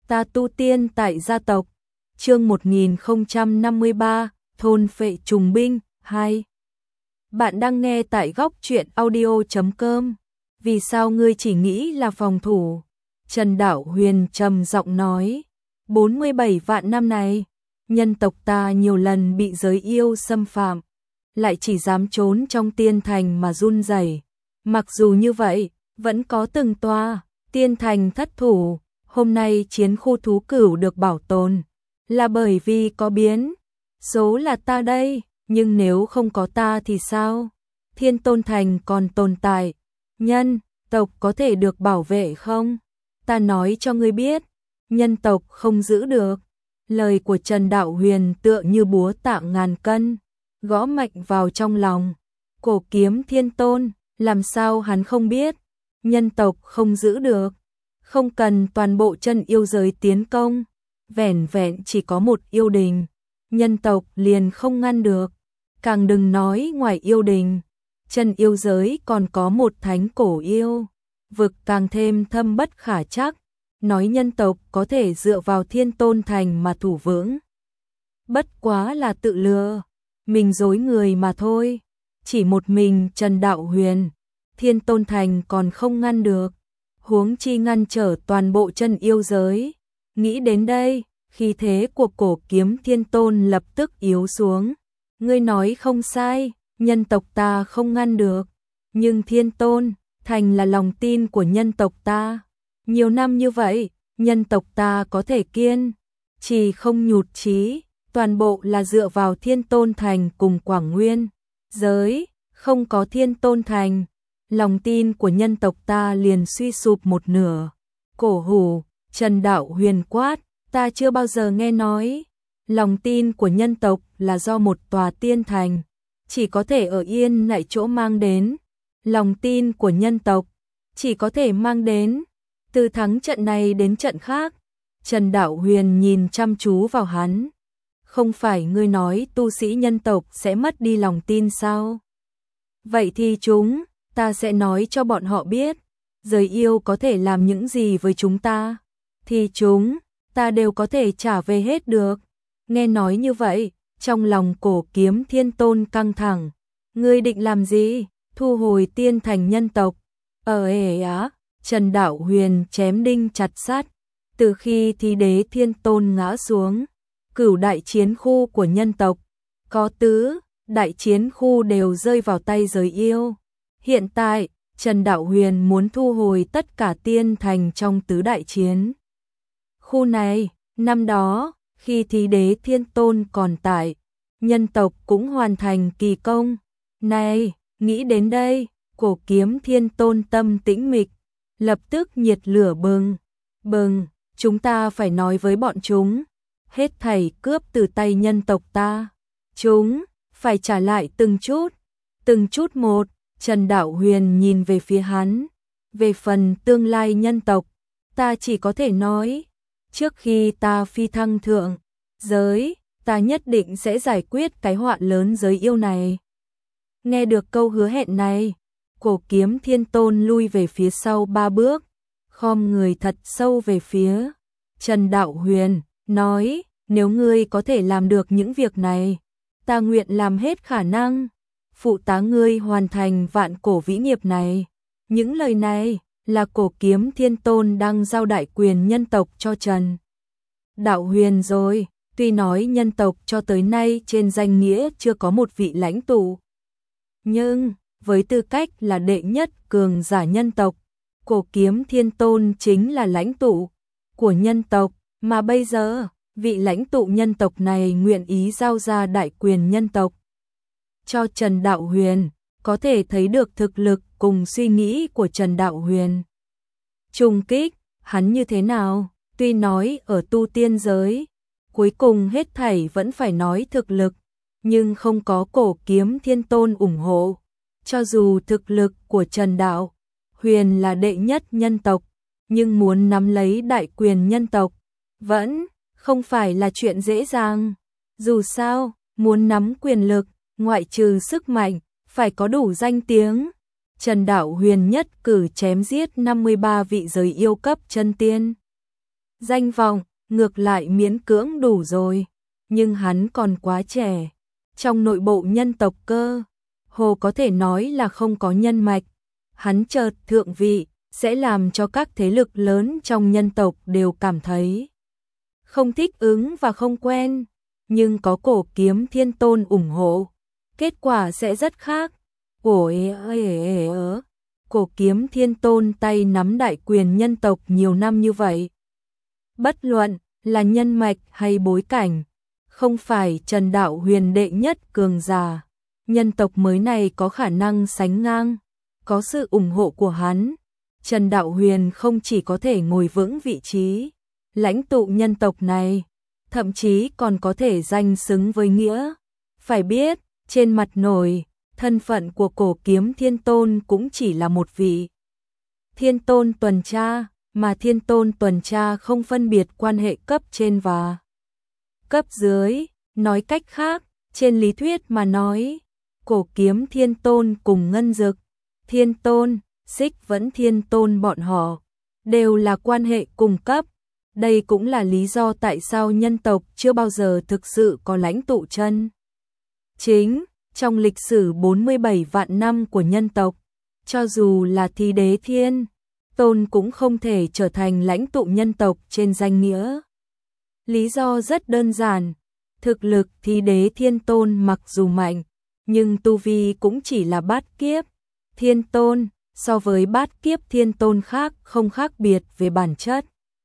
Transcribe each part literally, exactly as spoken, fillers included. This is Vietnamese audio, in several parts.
Ta tu tiên tại gia tộc. Chương một nghìn không trăm năm mươi ba, thôn phệ trùng binh hai. Bạn đang nghe tại góc truyện audio chấm com. Vì sao ngươi chỉ nghĩ là phòng thủ? Trần Đạo Huyền trầm giọng nói, bốn mươi bảy vạn năm này, nhân tộc ta nhiều lần bị giới yêu xâm phạm, lại chỉ dám trốn trong tiên thành mà run rẩy. Mặc dù như vậy, vẫn có từng tòa tiên thành thất thủ. Hôm nay chiến khu thú cửu được bảo tồn, là bởi vì có biến số là ta đây, nhưng nếu không có ta thì sao? Thiên Tôn Thành còn tồn tại, nhân tộc có thể được bảo vệ không? Ta nói cho ngươi biết, nhân tộc không giữ được. Lời của Trần Đạo Huyền tựa như búa tạ ngàn cân, gõ mạnh vào trong lòng. Cổ Kiếm Thiên Tôn, làm sao hắn không biết? Nhân tộc không giữ được, không cần toàn bộ chân yêu giới tiến công, vẻn vẹn chỉ có một yêu đình, nhân tộc liền không ngăn được. Càng đừng nói ngoài yêu đình, chân yêu giới còn có một thánh cổ yêu, vực càng thêm thâm bất khả trắc, nói nhân tộc có thể dựa vào Thiên Tôn Thành mà thủ vững. Bất quá là tự lừa mình dối người mà thôi. Chỉ một mình Trần Đạo Huyền, Thiên Tôn Thành còn không ngăn được, huống chi ngăn trở toàn bộ chân yêu giới. Nghĩ đến đây, khí thế của Cổ Kiếm Thiên Tôn lập tức yếu xuống. Ngươi nói không sai, nhân tộc ta không ngăn được, nhưng Thiên Tôn Thành là lòng tin của nhân tộc ta. Nhiều năm như vậy, nhân tộc ta có thể kiên trì không nhụt chí, toàn bộ là dựa vào Thiên Tôn Thành cùng Quảng Nguyên giới. Không có Thiên Tôn Thành, lòng tin của nhân tộc ta liền suy sụp một nửa. Cổ hủ, Trần Đạo Huyền quát, ta chưa bao giờ nghe nói lòng tin của nhân tộc là do một tòa tiên thành chỉ có thể ở yên lại chỗ mang đến. Lòng tin của nhân tộc chỉ có thể mang đến từ thắng trận này đến trận khác. Trần Đạo Huyền nhìn chăm chú vào hắn. Không phải ngươi nói tu sĩ nhân tộc sẽ mất đi lòng tin sao? Vậy thì chúng, ta sẽ nói cho bọn họ biết, giới yêu có thể làm những gì với chúng ta, thì chúng, ta đều có thể trả về hết được. Nghe nói như vậy, trong lòng Cổ Kiếm Thiên Tôn căng thẳng. Ngươi định làm gì? Thu hồi tiên thành nhân tộc? Ờ ề á, Trần Đạo Huyền chém đinh chặt sắt. Từ khi Thí Đế Thiên Tôn ngã xuống, cửu đại chiến khu của nhân tộc, có tứ đại chiến khu đều rơi vào tay giới yêu. Hiện tại, Trần Đạo Huyền muốn thu hồi tất cả tiên thành trong tứ đại chiến khu này. Năm đó, khi Thí Đế Thiên Tôn còn tại, nhân tộc cũng hoàn thành kỳ công này. Nghĩ đến đây, Cổ Kiếm Thiên Tôn tâm tĩnh mịch, lập tức nhiệt lửa bừng bừng. Chúng ta phải nói với bọn chúng, hết thảy cướp từ tay nhân tộc ta, chúng phải trả lại từng chút, từng chút một. Trần Đạo Huyền nhìn về phía hắn. Về phần tương lai nhân tộc, ta chỉ có thể nói, trước khi ta phi thăng thượng giới, ta nhất định sẽ giải quyết cái họa lớn giới yêu này. Nghe được câu hứa hẹn này, Cổ Kiếm Thiên Tôn lui về phía sau ba bước, khom người thật sâu về phía Trần Đạo Huyền, nói, nếu ngươi có thể làm được những việc này, ta nguyện làm hết khả năng phụ tá ngươi hoàn thành vạn cổ vĩ nghiệp này. Những lời này là Cổ Kiếm Thiên Tôn đang giao đại quyền nhân tộc cho Trần Đạo Huyền rồi. Tuy nói nhân tộc cho tới nay trên danh nghĩa chưa có một vị lãnh tụ, nhưng với tư cách là đệ nhất cường giả nhân tộc, Cổ Kiếm Thiên Tôn chính là lãnh tụ của nhân tộc. Mà bây giờ, vị lãnh tụ nhân tộc này nguyện ý giao ra đại quyền nhân tộc cho Trần Đạo Huyền, có thể thấy được thực lực cùng suy nghĩ của Trần Đạo Huyền. Trùng kích, hắn như thế nào? Tuy nói ở tu tiên giới, cuối cùng hết thảy vẫn phải nói thực lực, nhưng không có Cổ Kiếm Thiên Tôn ủng hộ. Cho dù thực lực của Trần Đạo Huyền là đệ nhất nhân tộc, nhưng muốn nắm lấy đại quyền nhân tộc vẫn không phải là chuyện dễ dàng. Dù sao, muốn nắm quyền lực, ngoại trừ sức mạnh, phải có đủ danh tiếng. Trần Đạo Huyền nhất cử chém giết năm mươi ba vị giới yêu cấp chân tiên. Danh vọng, ngược lại miễn cưỡng đủ rồi, nhưng hắn còn quá trẻ. Trong nội bộ nhân tộc cơ, hồ có thể nói là không có nhân mạch. Hắn chợt thượng vị, sẽ làm cho các thế lực lớn trong nhân tộc đều cảm thấy không thích ứng và không quen. Nhưng có Cổ Kiếm Thiên Tôn ủng hộ, kết quả sẽ rất khác. Cổ ế ế ế ớ. Cổ Kiếm Thiên Tôn tay nắm đại quyền nhân tộc nhiều năm như vậy. Bất luận là nhân mạch hay bối cảnh, không phải Trần Đạo Huyền đệ nhất cường giả, nhân tộc mới này có khả năng sánh ngang. Có sự ủng hộ của hắn, Trần Đạo Huyền không chỉ có thể ngồi vững vị trí lãnh tụ nhân tộc này, thậm chí còn có thể danh xứng với nghĩa. Phải biết, trên mặt nổi, thân phận của Cổ Kiếm Thiên Tôn cũng chỉ là một vị Thiên Tôn tuần tra, mà Thiên Tôn tuần tra không phân biệt quan hệ cấp trên và cấp dưới. Nói cách khác, trên lý thuyết mà nói, Cổ Kiếm Thiên Tôn cùng Ngân Dực Thiên Tôn, Xích Vẫn Thiên Tôn bọn họ đều là quan hệ cùng cấp. Đây cũng là lý do tại sao nhân tộc chưa bao giờ thực sự có lãnh tụ chân chính. Trong lịch sử bốn mươi bảy vạn năm của nhân tộc, cho dù là Thi Đế Thiên Tôn cũng không thể trở thành lãnh tụ nhân tộc trên danh nghĩa. Lý do rất đơn giản, thực lực Thi Đế Thiên Tôn mặc dù mạnh, nhưng tu vi cũng chỉ là bát kiếp Thiên Tôn, so với bát kiếp Thiên Tôn khác không khác biệt về bản chất.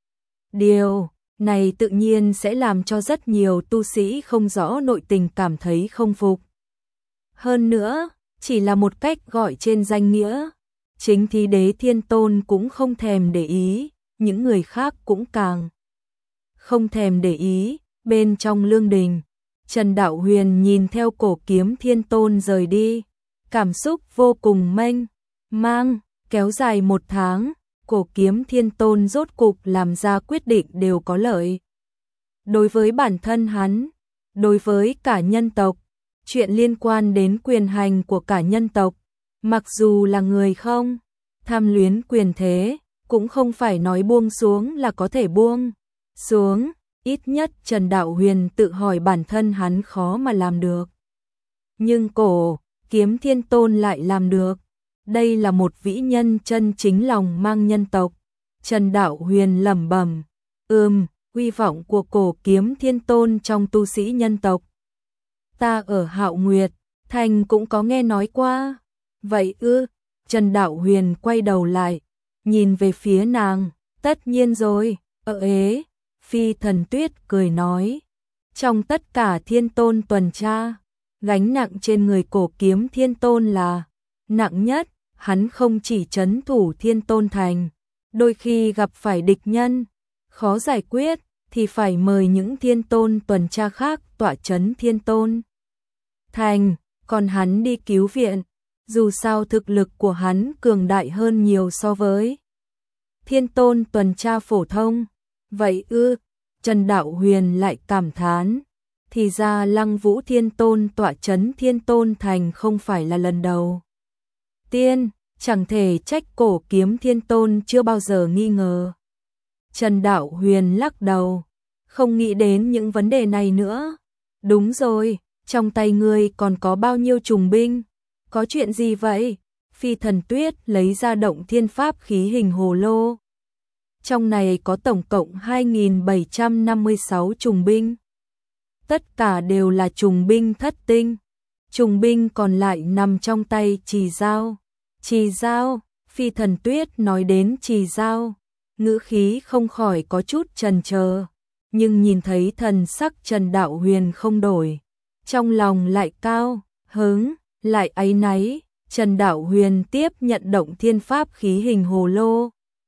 Điều này tự nhiên sẽ làm cho rất nhiều tu sĩ không rõ nội tình cảm thấy không phục. Hơn nữa, chỉ là một cách gọi trên danh nghĩa, chính Thi Đế Thiên Tôn cũng không thèm để ý, những người khác cũng càng không thèm để ý. Bên trong lương đình, Trần Đạo Huyền nhìn theo Cổ Kiếm Thiên Tôn rời đi, cảm xúc vô cùng mênh mang. Kéo dài một tháng, Cổ Kiếm Thiên Tôn rốt cục làm ra quyết định đều có lợi. Đối với bản thân hắn, đối với cả nhân tộc, chuyện liên quan đến quyền hành của cả nhân tộc, mặc dù là người không tham luyến quyền thế, cũng không phải nói buông xuống là có thể buông xuống. Ít nhất Trần Đạo Huyền tự hỏi bản thân hắn khó mà làm được. Nhưng Cổ Kiếm Thiên Tôn lại làm được. Đây là một vĩ nhân chân chính lòng mang nhân tộc. Trần Đạo Huyền lẩm bẩm, ừm, uy vọng của Cổ Kiếm Thiên Tôn trong tu sĩ nhân tộc, ta ở Hạo Nguyệt Thành cũng có nghe nói qua. Vậy ư? Trần Đạo Huyền quay đầu lại, nhìn về phía nàng, tất nhiên rồi. Ờ ế, Phi Thần Tuyết cười nói, trong tất cả Thiên Tôn tuần tra, gánh nặng trên người Cổ Kiếm Thiên Tôn là nặng nhất. Hắn không chỉ trấn thủ Thiên Tôn Thành, đôi khi gặp phải địch nhân khó giải quyết thì phải mời những Thiên Tôn tuần tra khác tọa trấn Thiên Tôn Thành, còn hắn đi cứu viện. Dù sao thực lực của hắn cường đại hơn nhiều so với Thiên Tôn tuần tra phổ thông. Vậy ư? Trần Đạo Huyền lại cảm thán, thì ra Lăng Vũ Thiên Tôn tọa trấn Thiên Tôn Thành không phải là lần đầu tiên, chẳng thể trách Cổ Kiếm Thiên Tôn chưa bao giờ nghi ngờ. Trần Đạo Huyền lắc đầu, không nghĩ đến những vấn đề này nữa. Đúng rồi, trong tay ngươi còn có bao nhiêu trùng binh? Có chuyện gì vậy? Phi Thần Tuyết lấy ra động thiên pháp khí hình hồ lô. Trong này có tổng cộng hai nghìn bảy trăm năm mươi sáu trùng binh. Tất cả đều là trùng binh thất tinh. Trùng binh còn lại nằm trong tay Trì Dao. Trì Dao, Phi Thần Tuyết nói đến Trì Dao, ngữ khí không khỏi có chút chần chờ, nhưng nhìn thấy thần sắc Trần Đạo Huyền không đổi, trong lòng lại cao hứng, lại áy náy. Trần Đạo Huyền tiếp nhận động thiên pháp khí hình hồ lô,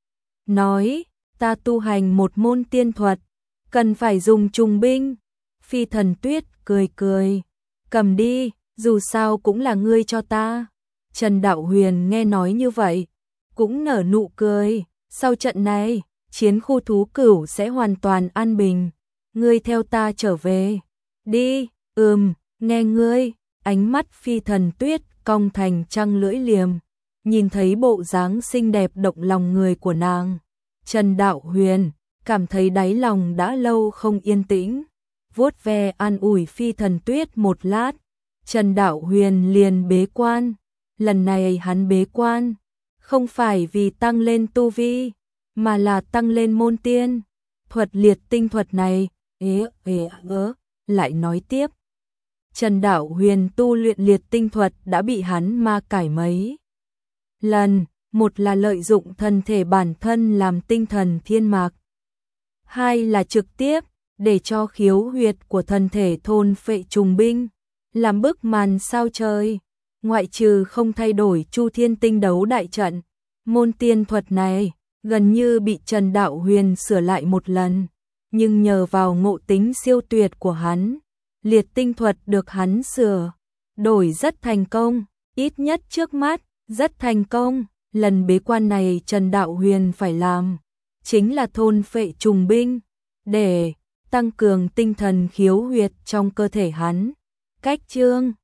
nói, ta tu hành một môn tiên thuật, cần phải dùng trùng binh. Phi Thần Tuyết cười cười, cầm đi, dù sao cũng là ngươi cho ta. Trần Đạo Huyền nghe nói như vậy, cũng nở nụ cười, sau trận này, chiến khu thú cửu sẽ hoàn toàn an bình, ngươi theo ta trở về. Đi, ừm, nghe ngươi. Ánh mắt Phi Thần Tuyết cong thành trăng lưỡi liềm, nhìn thấy bộ dáng xinh đẹp động lòng người của nàng. Trần Đạo Huyền cảm thấy đáy lòng đã lâu không yên tĩnh, vuốt ve an ủi Phi Thần Tuyết một lát, Trần Đạo Huyền liền bế quan. Lần này hắn bế quan, không phải vì tăng lên tu vi, mà là tăng lên môn tiên. Thuật liệt tinh thuật này, ế ế ớ, lại nói tiếp. Trần Đạo Huyền tu luyện liệt tinh thuật đã bị hắn ma cải mấy lần, một là lợi dụng thân thể bản thân làm tinh thần thiên mạc, hai là trực tiếp để cho khiếu huyệt của thân thể thôn phệ trùng binh, làm bức màn sao trời. Ngoại trừ không thay đổi Chu Thiên Tinh đấu đại trận, môn tiên thuật này gần như bị Trần Đạo Huyền sửa lại một lần, nhưng nhờ vào ngộ tính siêu tuyệt của hắn, liệt tinh thuật được hắn sửa đổi rất thành công, ít nhất trước mắt rất thành công. Lần bế quan này Trần Đạo Huyền phải làm chính là thôn phệ trùng binh để tăng cường tinh thần khiếu huyệt trong cơ thể hắn. Cách chương